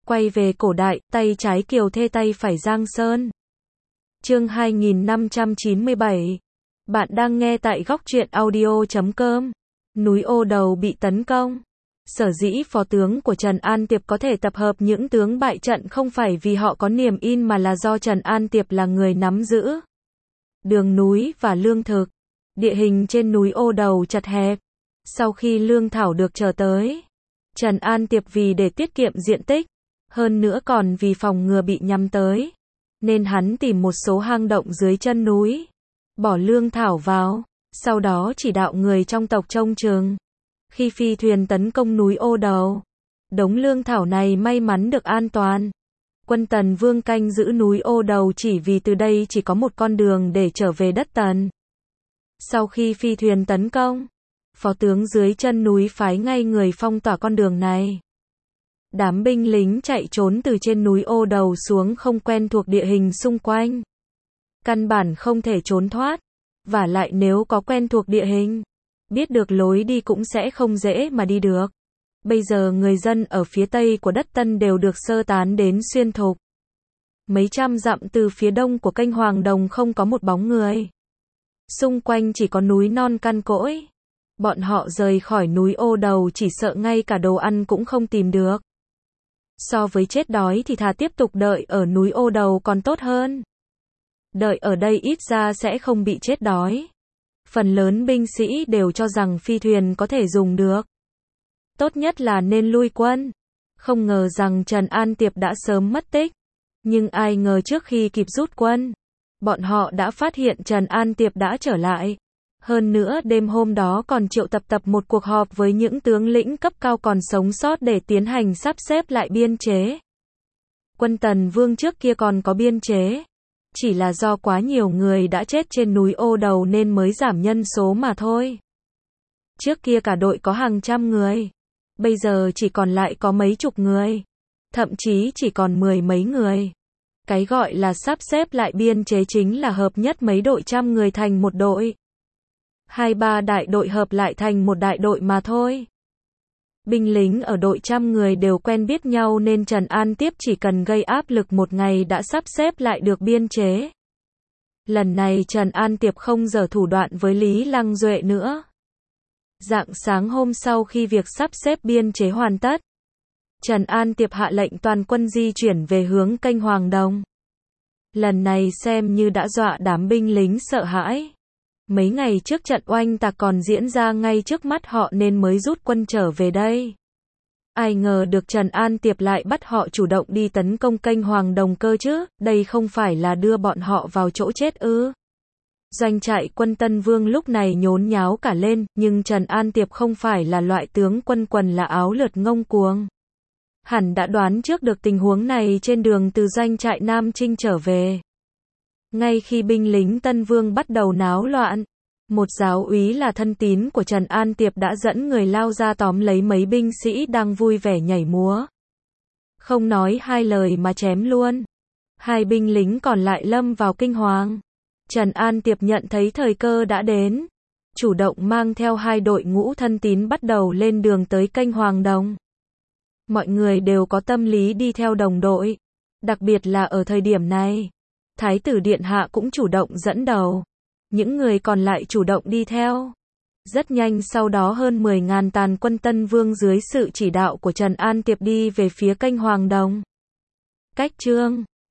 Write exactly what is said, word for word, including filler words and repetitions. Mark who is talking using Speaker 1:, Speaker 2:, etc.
Speaker 1: Quay về cổ đại, tay trái Kiều Thê tay phải Giang Sơn. Chương hai nghìn năm trăm chín mươi bảy. Bạn đang nghe tại góc truyện audio chấm com. Núi Ô Đầu bị tấn công. Sở dĩ phó tướng của Trần An Tiệp có thể tập hợp những tướng bại trận không phải vì họ có niềm in mà là do Trần An Tiệp là người nắm giữ đường núi và lương thực. Địa hình trên núi Ô Đầu chật hẹp. Sau khi lương thảo được chở tới, Trần An Tiệp vì để tiết kiệm diện tích, hơn nữa còn vì phòng ngừa bị nhắm tới, nên hắn tìm một số hang động dưới chân núi, bỏ lương thảo vào, sau đó chỉ đạo người trong tộc trông chừng. Khi phi thuyền tấn công núi Ô Đầu, đống lương thảo này may mắn được an toàn. Quân Tần Vương canh giữ núi Ô Đầu chỉ vì từ đây chỉ có một con đường để trở về đất Tần. Sau khi phi thuyền tấn công, phó tướng dưới chân núi phái ngay người phong tỏa con đường này. Đám binh lính chạy trốn từ trên núi Ô Đầu xuống không quen thuộc địa hình xung quanh, căn bản không thể trốn thoát. Vả lại nếu có quen thuộc địa hình, biết được lối đi cũng sẽ không dễ mà đi được. Bây giờ người dân ở phía tây của đất Tân đều được sơ tán đến Xuyên Thục. Mấy trăm dặm từ phía đông của kênh Hoàng Đồng không có một bóng người. Xung quanh chỉ có núi non căn cỗi. Bọn họ rời khỏi núi Ô Đầu chỉ sợ ngay cả đồ ăn cũng không tìm được. So với chết đói thì thà tiếp tục đợi ở núi Ô Đầu còn tốt hơn. Đợi ở đây ít ra sẽ không bị chết đói. Phần lớn binh sĩ đều cho rằng phi thuyền có thể dùng được. Tốt nhất là nên lui quân. Không ngờ rằng Trần An Tiệp đã sớm mất tích. Nhưng ai ngờ trước khi kịp rút quân, bọn họ đã phát hiện Trần An Tiệp đã trở lại. Hơn nữa đêm hôm đó còn triệu tập tập một cuộc họp với những tướng lĩnh cấp cao còn sống sót để tiến hành sắp xếp lại biên chế. Quân Tần Vương trước kia còn có biên chế, chỉ là do quá nhiều người đã chết trên núi Ô Đầu nên mới giảm nhân số mà thôi. Trước kia cả đội có hàng trăm người, bây giờ chỉ còn lại có mấy chục người, thậm chí chỉ còn mười mấy người. Cái gọi là sắp xếp lại biên chế chính là hợp nhất mấy đội trăm người thành một đội. Hai ba đại đội hợp lại thành một đại đội mà thôi. Binh lính ở đội trăm người đều quen biết nhau nên Trần An Tiệp chỉ cần gây áp lực một ngày đã sắp xếp lại được biên chế. Lần này Trần An Tiệp không giở thủ đoạn với Lý Lăng Duệ nữa. Rạng sáng hôm sau khi việc sắp xếp biên chế hoàn tất, Trần An Tiệp hạ lệnh toàn quân di chuyển về hướng kênh Hoàng Đồng. Lần này xem như đã dọa đám binh lính sợ hãi. Mấy ngày trước trận oanh tạc còn diễn ra ngay trước mắt họ nên mới rút quân trở về đây. Ai ngờ được Trần An Tiệp lại bắt họ chủ động đi tấn công kênh Hoàng Đồng cơ chứ, đây không phải là đưa bọn họ vào chỗ chết ư. Doanh trại quân Tân Vương lúc này nhốn nháo cả lên, nhưng Trần An Tiệp không phải là loại tướng quân quần là áo lượt ngông cuồng. Hẳn đã đoán trước được tình huống này trên đường từ doanh trại Nam Trinh trở về. Ngay khi binh lính Tân Vương bắt đầu náo loạn, một giáo úy là thân tín của Trần An Tiệp đã dẫn người lao ra tóm lấy mấy binh sĩ đang vui vẻ nhảy múa. Không nói hai lời mà chém luôn. Hai binh lính còn lại lâm vào kinh hoàng. Trần An Tiệp nhận thấy thời cơ đã đến, chủ động mang theo hai đội ngũ thân tín bắt đầu lên đường tới kênh Hoàng Đồng. Mọi người đều có tâm lý đi theo đồng đội, đặc biệt là ở thời điểm này. Thái tử Điện Hạ cũng chủ động dẫn đầu. Những người còn lại chủ động đi theo. Rất nhanh sau đó hơn mười ngàn tàn quân Tân Vương dưới sự chỉ đạo của Trần An Tiệp đi về phía kênh Hoàng Đồng. Cách chương